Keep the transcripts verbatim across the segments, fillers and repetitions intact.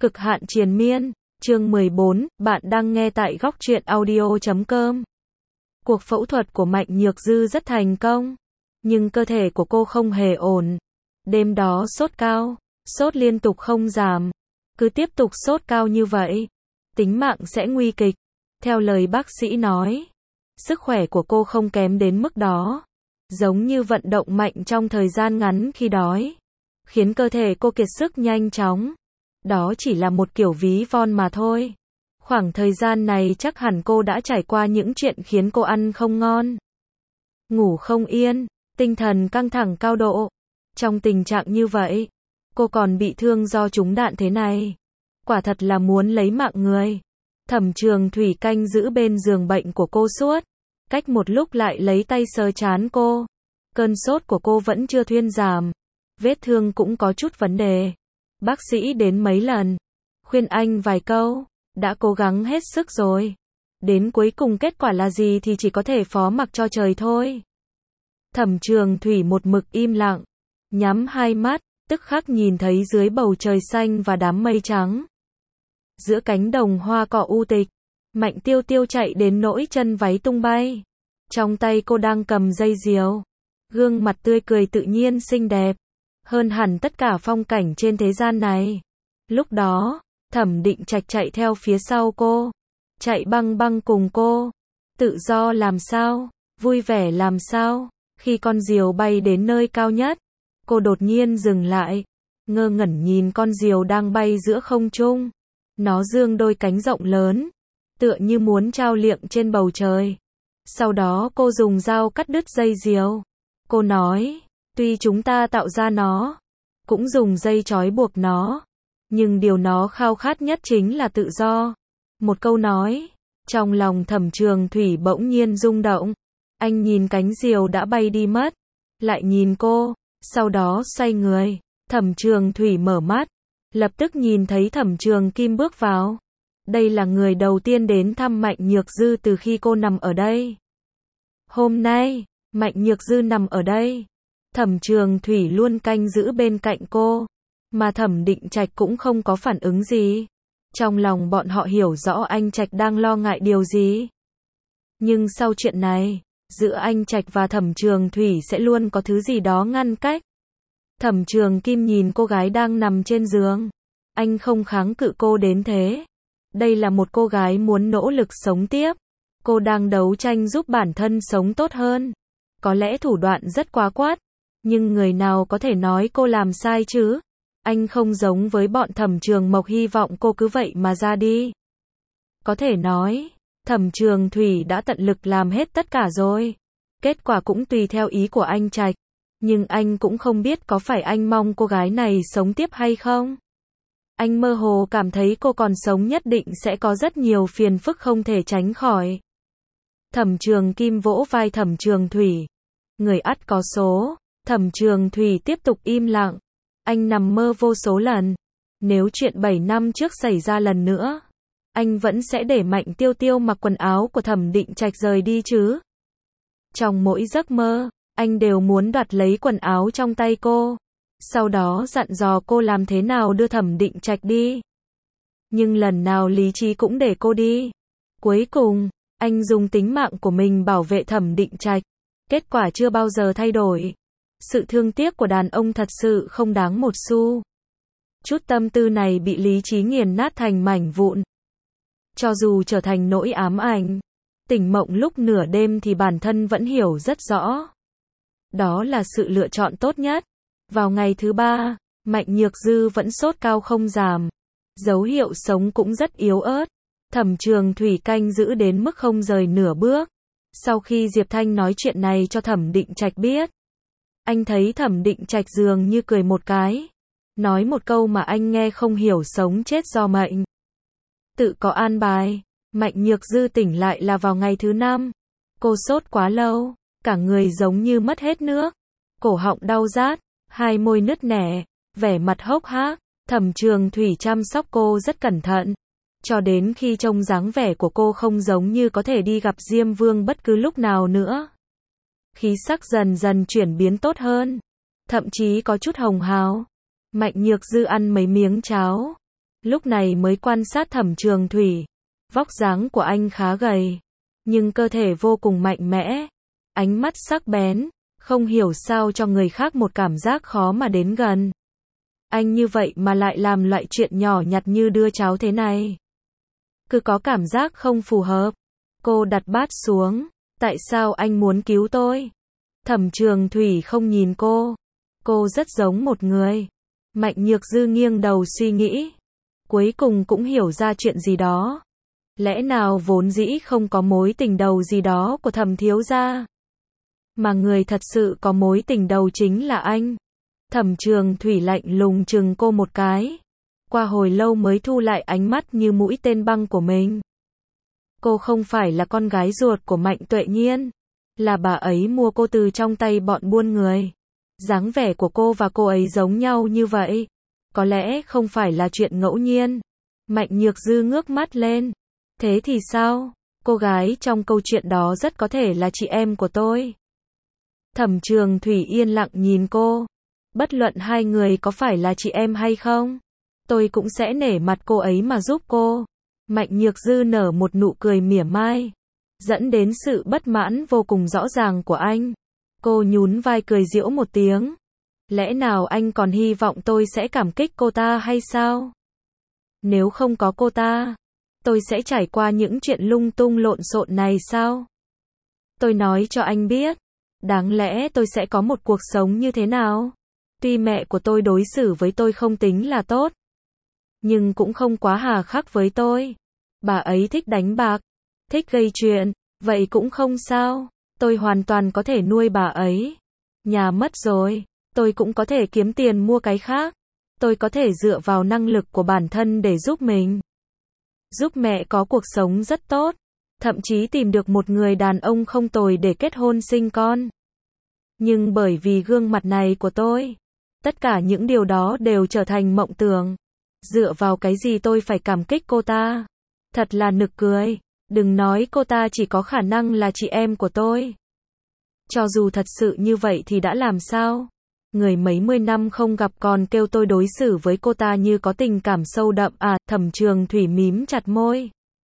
Cực hạn triền miên, chương mười bốn, bạn đang nghe tại góc truyện audio chấm com. Cuộc phẫu thuật của Mạnh Nhược Dư rất thành công, nhưng cơ thể của cô không hề ổn. Đêm đó sốt cao, sốt liên tục không giảm, cứ tiếp tục sốt cao như vậy, tính mạng sẽ nguy kịch. Theo lời bác sĩ nói, sức khỏe của cô không kém đến mức đó, giống như vận động mạnh trong thời gian ngắn khi đói, khiến cơ thể cô kiệt sức nhanh chóng. Đó chỉ là một kiểu ví von mà thôi. Khoảng thời gian này chắc hẳn cô đã trải qua những chuyện khiến cô ăn không ngon, ngủ không yên, tinh thần căng thẳng cao độ. Trong tình trạng như vậy, cô còn bị thương do trúng đạn thế này, quả thật là muốn lấy mạng người. Thẩm Trường Thủy canh giữ bên giường bệnh của cô suốt, cách một lúc lại lấy tay sờ trán cô. Cơn sốt của cô vẫn chưa thuyên giảm, vết thương cũng có chút vấn đề. Bác sĩ đến mấy lần, khuyên anh vài câu, đã cố gắng hết sức rồi. Đến cuối cùng kết quả là gì thì chỉ có thể phó mặc cho trời thôi. Thẩm Trường Thủy một mực im lặng, nhắm hai mắt, tức khắc nhìn thấy dưới bầu trời xanh và đám mây trắng. Giữa cánh đồng hoa cỏ u tịch, Mạnh Tiêu Tiêu chạy đến nỗi chân váy tung bay. Trong tay cô đang cầm dây diều, gương mặt tươi cười tự nhiên xinh đẹp, hơn hẳn tất cả phong cảnh trên thế gian này. Lúc đó, Thẩm Định Trạch chạy theo phía sau cô, chạy băng băng cùng cô. Tự do làm sao, vui vẻ làm sao. Khi con diều bay đến nơi cao nhất, cô đột nhiên dừng lại, ngơ ngẩn nhìn con diều đang bay giữa không trung. Nó dương đôi cánh rộng lớn, tựa như muốn trao liệng trên bầu trời. Sau đó cô dùng dao cắt đứt dây diều. Cô nói, tuy chúng ta tạo ra nó, cũng dùng dây trói buộc nó, nhưng điều nó khao khát nhất chính là tự do. Một câu nói, trong lòng Thẩm Trường Thủy bỗng nhiên rung động. Anh nhìn cánh diều đã bay đi mất, lại nhìn cô, sau đó xoay người. Thẩm Trường Thủy mở mắt, lập tức nhìn thấy Thẩm Trường Kim bước vào. Đây là người đầu tiên đến thăm Mạnh Nhược Dư từ khi cô nằm ở đây. Hôm nay, Mạnh Nhược Dư nằm ở đây, Thẩm Trường Thủy luôn canh giữ bên cạnh cô, mà Thẩm Định Trạch cũng không có phản ứng gì. Trong lòng bọn họ hiểu rõ anh Trạch đang lo ngại điều gì. Nhưng sau chuyện này, giữa anh Trạch và Thẩm Trường Thủy sẽ luôn có thứ gì đó ngăn cách. Thẩm Trường Kim nhìn cô gái đang nằm trên giường, anh không kháng cự cô đến thế. Đây là một cô gái muốn nỗ lực sống tiếp, cô đang đấu tranh giúp bản thân sống tốt hơn. Có lẽ thủ đoạn rất quá quát, nhưng người nào có thể nói cô làm sai chứ? Anh không giống với bọn Thẩm Trường Mộc hy vọng cô cứ vậy mà ra đi. Có thể nói, Thẩm Trường Thủy đã tận lực làm hết tất cả rồi. Kết quả cũng tùy theo ý của anh Trạch. Nhưng anh cũng không biết có phải anh mong cô gái này sống tiếp hay không. Anh mơ hồ cảm thấy cô còn sống nhất định sẽ có rất nhiều phiền phức không thể tránh khỏi. Thẩm Trường Kim vỗ vai Thẩm Trường Thủy. Người ắt có số. Thẩm Trường Thủy tiếp tục im lặng. Anh nằm mơ vô số lần. Nếu chuyện bảy năm trước xảy ra lần nữa, anh vẫn sẽ để Mạnh Tiêu Tiêu mặc quần áo của Thẩm Định Trạch rời đi chứ. Trong mỗi giấc mơ, anh đều muốn đoạt lấy quần áo trong tay cô, sau đó dặn dò cô làm thế nào đưa Thẩm Định Trạch đi. Nhưng lần nào lý trí cũng để cô đi. Cuối cùng, anh dùng tính mạng của mình bảo vệ Thẩm Định Trạch. Kết quả chưa bao giờ thay đổi. Sự thương tiếc của đàn ông thật sự không đáng một xu. Chút tâm tư này bị lý trí nghiền nát thành mảnh vụn. Cho dù trở thành nỗi ám ảnh, tỉnh mộng lúc nửa đêm thì bản thân vẫn hiểu rất rõ. Đó là sự lựa chọn tốt nhất. Vào ngày thứ ba, Mạnh Nhược Dư vẫn sốt cao không giảm. Dấu hiệu sống cũng rất yếu ớt. Thẩm Trường Thủy canh giữ đến mức không rời nửa bước. Sau khi Diệp Thanh nói chuyện này cho Thẩm Định Trạch biết, anh thấy Thẩm Định Trạch dường như cười một cái, nói một câu mà anh nghe không hiểu: sống chết do mệnh, tự có an bài. Mạnh Nhược Dư tỉnh lại là vào ngày thứ năm. Cô sốt quá lâu, cả người giống như mất hết nước, cổ họng đau rát, hai môi nứt nẻ, vẻ mặt hốc hác. Thẩm Trường Thủy chăm sóc cô rất cẩn thận, cho đến khi trông dáng vẻ của cô không giống như có thể đi gặp Diêm Vương bất cứ lúc nào nữa. Khí sắc dần dần chuyển biến tốt hơn, thậm chí có chút hồng hào. Mạnh Nhược Dư ăn mấy miếng cháo, Lúc này mới quan sát Thẩm Trường Thủy. Vóc dáng của anh khá gầy, nhưng cơ thể vô cùng mạnh mẽ, ánh mắt sắc bén, không hiểu sao cho người khác một cảm giác khó mà đến gần. Anh như vậy mà lại làm loại chuyện nhỏ nhặt như đưa cháo thế này. Cứ có cảm giác không phù hợp. Cô đặt bát xuống. Tại sao anh muốn cứu tôi? Thẩm Trường Thủy không nhìn cô. Cô rất giống một người. Mạnh Nhược Dư nghiêng đầu suy nghĩ. Cuối cùng cũng hiểu ra chuyện gì đó. Lẽ nào vốn dĩ không có mối tình đầu gì đó của Thẩm thiếu gia? Mà người thật sự có mối tình đầu chính là anh. Thẩm Trường Thủy lạnh lùng chừng cô một cái. Qua hồi lâu mới thu lại ánh mắt như mũi tên băng của mình. Cô không phải là con gái ruột của Mạnh Tuệ Nhiên. Là bà ấy mua cô từ trong tay bọn buôn người. Dáng vẻ của cô và cô ấy giống nhau như vậy. Có lẽ không phải là chuyện ngẫu nhiên. Mạnh Nhược Dư ngước mắt lên. Thế thì sao? Cô gái trong câu chuyện đó rất có thể là chị em của tôi. Thẩm Trường Thủy yên lặng nhìn cô. Bất luận hai người có phải là chị em hay không, tôi cũng sẽ nể mặt cô ấy mà giúp cô. Mạnh Nhược Dư nở một nụ cười mỉa mai, dẫn đến sự bất mãn vô cùng rõ ràng của anh. Cô nhún vai cười giễu một tiếng. Lẽ nào anh còn hy vọng tôi sẽ cảm kích cô ta hay sao? Nếu không có cô ta, tôi sẽ trải qua những chuyện lung tung lộn xộn này sao? Tôi nói cho anh biết, đáng lẽ tôi sẽ có một cuộc sống như thế nào? Tuy mẹ của tôi đối xử với tôi không tính là tốt, nhưng cũng không quá hà khắc với tôi. Bà ấy thích đánh bạc, thích gây chuyện, vậy cũng không sao. Tôi hoàn toàn có thể nuôi bà ấy. Nhà mất rồi, tôi cũng có thể kiếm tiền mua cái khác. Tôi có thể dựa vào năng lực của bản thân để giúp mình. Giúp mẹ có cuộc sống rất tốt. Thậm chí tìm được một người đàn ông không tồi để kết hôn sinh con. Nhưng bởi vì gương mặt này của tôi, tất cả những điều đó đều trở thành mộng tưởng. Dựa vào cái gì tôi phải cảm kích cô ta? Thật là nực cười. Đừng nói cô ta chỉ có khả năng là chị em của tôi. Cho dù thật sự như vậy thì đã làm sao? Người mấy mươi năm không gặp còn kêu tôi đối xử với cô ta như có tình cảm sâu đậm à? Thẩm Trường Thủy mím chặt môi.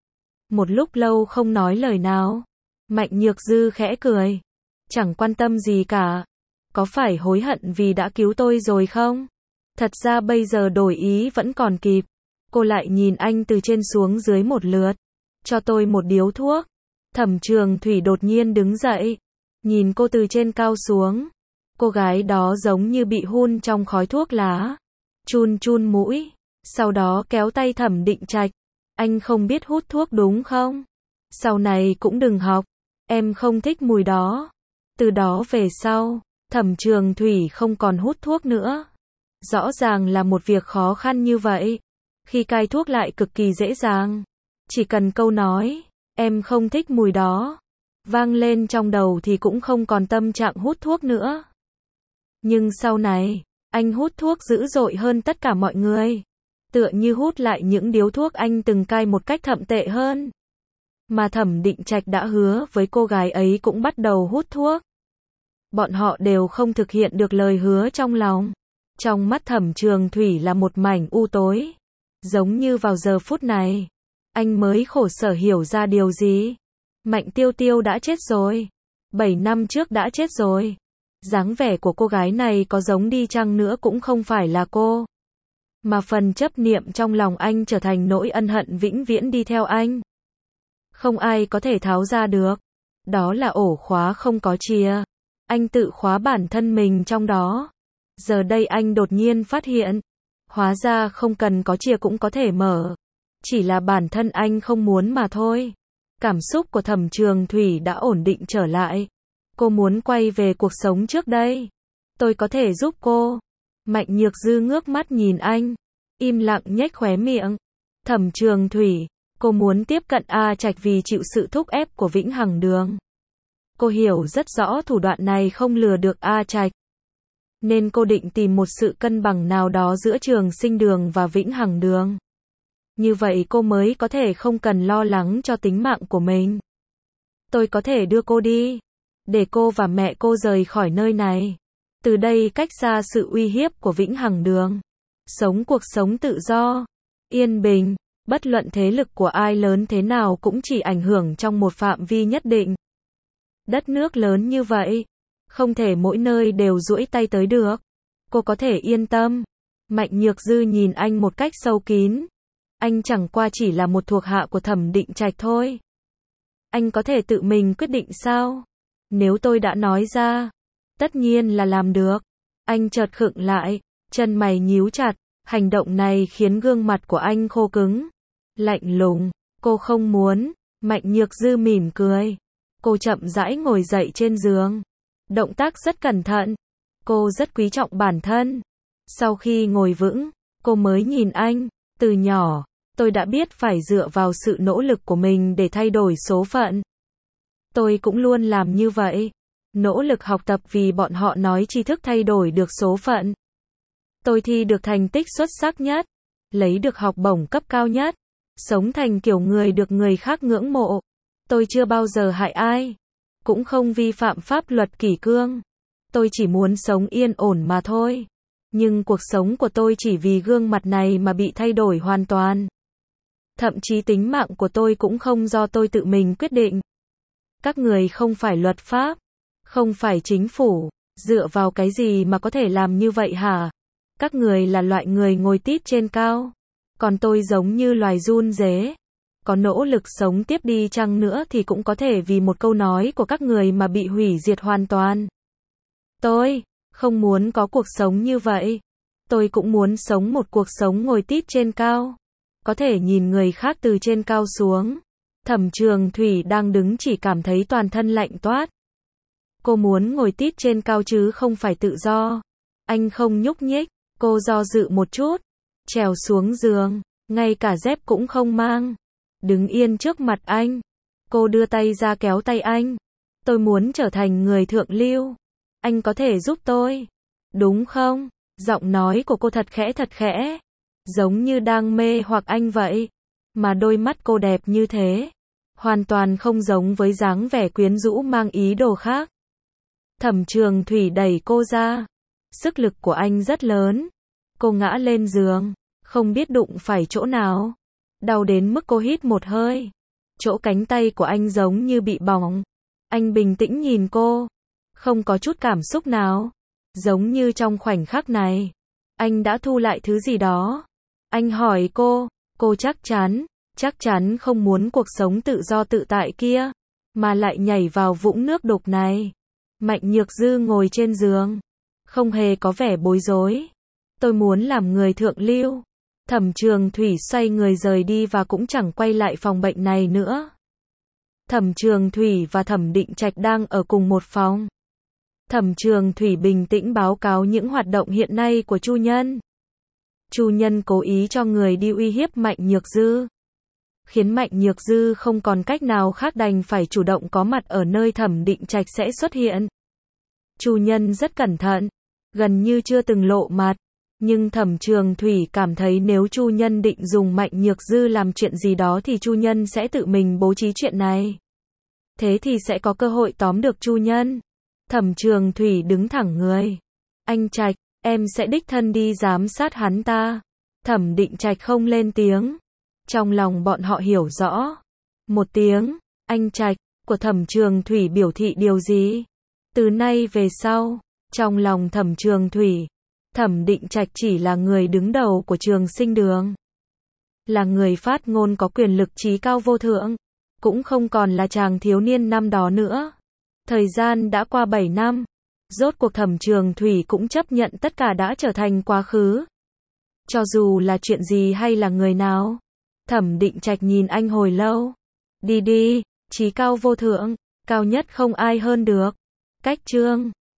Một lúc lâu không nói lời nào. Mạnh Nhược Dư khẽ cười. Chẳng quan tâm gì cả. Có phải hối hận vì đã cứu tôi rồi không? Thật ra bây giờ đổi ý vẫn còn kịp. Cô lại nhìn anh từ trên xuống dưới một lượt. Cho tôi một điếu thuốc. Thẩm Trường Thủy đột nhiên đứng dậy. Nhìn cô từ trên cao xuống. Cô gái đó giống như bị hun trong khói thuốc lá. Chun chun mũi. Sau đó kéo tay Thẩm Định Trạch. Anh không biết hút thuốc đúng không? Sau này cũng đừng học. Em không thích mùi đó. Từ đó về sau, Thẩm Trường Thủy không còn hút thuốc nữa. Rõ ràng là một việc khó khăn như vậy. Khi cai thuốc lại cực kỳ dễ dàng. Chỉ cần câu nói, em không thích mùi đó, vang lên trong đầu thì cũng không còn tâm trạng hút thuốc nữa. Nhưng sau này, anh hút thuốc dữ dội hơn tất cả mọi người. Tựa như hút lại những điếu thuốc anh từng cai một cách thậm tệ hơn. Mà Thẩm Định Trạch đã hứa với cô gái ấy cũng bắt đầu hút thuốc. Bọn họ đều không thực hiện được lời hứa trong lòng. Trong mắt Thẩm Trường Thủy là một mảnh u tối. Giống như vào giờ phút này, anh mới khổ sở hiểu ra điều gì. Mạnh Tiêu Tiêu đã chết rồi. Bảy năm trước đã chết rồi. Dáng vẻ của cô gái này có giống đi chăng nữa cũng không phải là cô. Mà phần chấp niệm trong lòng anh trở thành nỗi ân hận vĩnh viễn đi theo anh. Không ai có thể tháo ra được. Đó là ổ khóa không có chìa. Anh tự khóa bản thân mình trong đó. Giờ đây anh đột nhiên phát hiện. Hóa ra không cần có chìa cũng có thể mở. Chỉ là bản thân anh không muốn mà thôi. Cảm xúc của Thẩm Trường Thủy đã ổn định trở lại. Cô muốn quay về cuộc sống trước đây. Tôi có thể giúp cô. Mạnh Nhược Dư ngước mắt nhìn anh. Im lặng nhếch khóe miệng. Thẩm Trường Thủy, cô muốn tiếp cận A Trạch vì chịu sự thúc ép của Vĩnh Hằng Đường. Cô hiểu rất rõ thủ đoạn này không lừa được A Trạch. Nên cô định tìm một sự cân bằng nào đó giữa Trường Sinh Đường và Vĩnh Hằng Đường. Như vậy cô mới có thể không cần lo lắng cho tính mạng của mình. Tôi có thể đưa cô đi. Để cô và mẹ cô rời khỏi nơi này. Từ đây cách xa sự uy hiếp của Vĩnh Hằng Đường. Sống cuộc sống tự do. yên bình, bất luận thế lực của ai lớn thế nào cũng chỉ ảnh hưởng trong một phạm vi nhất định. Đất nước lớn như vậy, không thể mỗi nơi đều duỗi tay tới được. Cô có thể yên tâm. Mạnh Nhược Dư nhìn anh một cách sâu kín. Anh chẳng qua chỉ là một thuộc hạ của Thẩm Định Trạch thôi. Anh có thể tự mình quyết định sao? Nếu tôi đã nói ra, tất nhiên là làm được. Anh chợt khựng lại, chân mày nhíu chặt, hành động này khiến gương mặt của anh khô cứng, lạnh lùng. Cô không muốn. Mạnh Nhược Dư mỉm cười. Cô chậm rãi ngồi dậy trên giường. Động tác rất cẩn thận. Cô rất quý trọng bản thân. Sau khi ngồi vững, cô mới nhìn anh. Từ nhỏ, tôi đã biết phải dựa vào sự nỗ lực của mình để thay đổi số phận. Tôi cũng luôn làm như vậy. Nỗ lực học tập vì bọn họ nói tri thức thay đổi được số phận. Tôi thi được thành tích xuất sắc nhất, lấy được học bổng cấp cao nhất, sống thành kiểu người được người khác ngưỡng mộ. Tôi chưa bao giờ hại ai, cũng không vi phạm pháp luật kỷ cương. Tôi chỉ muốn sống yên ổn mà thôi. Nhưng cuộc sống của tôi chỉ vì gương mặt này mà bị thay đổi hoàn toàn. Thậm chí tính mạng của tôi cũng không do tôi tự mình quyết định. Các người không phải luật pháp, không phải chính phủ, dựa vào cái gì mà có thể làm như vậy hả? Các người là loại người ngồi tít trên cao, còn tôi giống như loài run rế. Có nỗ lực sống tiếp đi chăng nữa thì cũng có thể vì một câu nói của các người mà bị hủy diệt hoàn toàn. Tôi không muốn có cuộc sống như vậy. Tôi cũng muốn sống một cuộc sống ngồi tít trên cao, có thể nhìn người khác từ trên cao xuống. Thẩm Trường Thủy đang đứng chỉ cảm thấy toàn thân lạnh toát. Cô muốn ngồi tít trên cao chứ không phải tự do. Anh không nhúc nhích. Cô do dự một chút, trèo xuống giường, ngay cả dép cũng không mang. Đứng yên trước mặt anh. Cô đưa tay ra kéo tay anh. Tôi muốn trở thành người thượng lưu. Anh có thể giúp tôi, đúng không? Giọng nói của cô thật khẽ thật khẽ, giống như đang mê hoặc anh vậy. Mà đôi mắt cô đẹp như thế, hoàn toàn không giống với dáng vẻ quyến rũ mang ý đồ khác. Thẩm Trường Thủy đẩy cô ra. Sức lực của anh rất lớn. Cô ngã lên giường, không biết đụng phải chỗ nào. Đau đến mức cô hít một hơi. Chỗ cánh tay của anh giống như bị bỏng. Anh bình tĩnh nhìn cô, không có chút cảm xúc nào. Giống như trong khoảnh khắc này, anh đã thu lại thứ gì đó. Anh hỏi cô, cô chắc chắn, chắc chắn không muốn cuộc sống tự do tự tại kia, mà lại nhảy vào vũng nước đục này. Mạnh Nhược Dư ngồi trên giường, không hề có vẻ bối rối. Tôi muốn làm người thượng lưu. Thẩm Trường Thủy xoay người rời đi và cũng chẳng quay lại phòng bệnh này nữa. Thẩm Trường Thủy và Thẩm Định Trạch đang ở cùng một phòng. Thẩm Trường Thủy bình tĩnh báo cáo những hoạt động hiện nay của Chu Nhân. Chu Nhân cố ý cho người đi uy hiếp Mạnh Nhược Dư, khiến Mạnh Nhược Dư không còn cách nào khác đành phải chủ động có mặt ở nơi Thẩm Định Trạch sẽ xuất hiện. Chu Nhân rất cẩn thận, gần như chưa từng lộ mặt, nhưng Thẩm Trường Thủy cảm thấy nếu Chu Nhân định dùng Mạnh Nhược Dư làm chuyện gì đó thì Chu Nhân sẽ tự mình bố trí chuyện này. Thế thì sẽ có cơ hội tóm được Chu Nhân. Thẩm Trường Thủy đứng thẳng người. Anh Trạch, em sẽ đích thân đi giám sát hắn ta. Thẩm Định Trạch không lên tiếng. Trong lòng bọn họ hiểu rõ. Một tiếng, anh Trạch, của Thẩm Trường Thủy biểu thị điều gì? Từ nay về sau, trong lòng Thẩm Trường Thủy, Thẩm Định Trạch chỉ là người đứng đầu của Trường Sinh Đường. Là người phát ngôn có quyền lực trí cao vô thượng. Cũng không còn là chàng thiếu niên năm đó nữa. Thời gian đã qua bảy năm. Rốt cuộc Thẩm Trường Thủy cũng chấp nhận tất cả đã trở thành quá khứ. Cho dù là chuyện gì hay là người nào. Thẩm Định Trạch nhìn anh hồi lâu. Đi đi, trí cao vô thượng, cao nhất không ai hơn được. Cách chương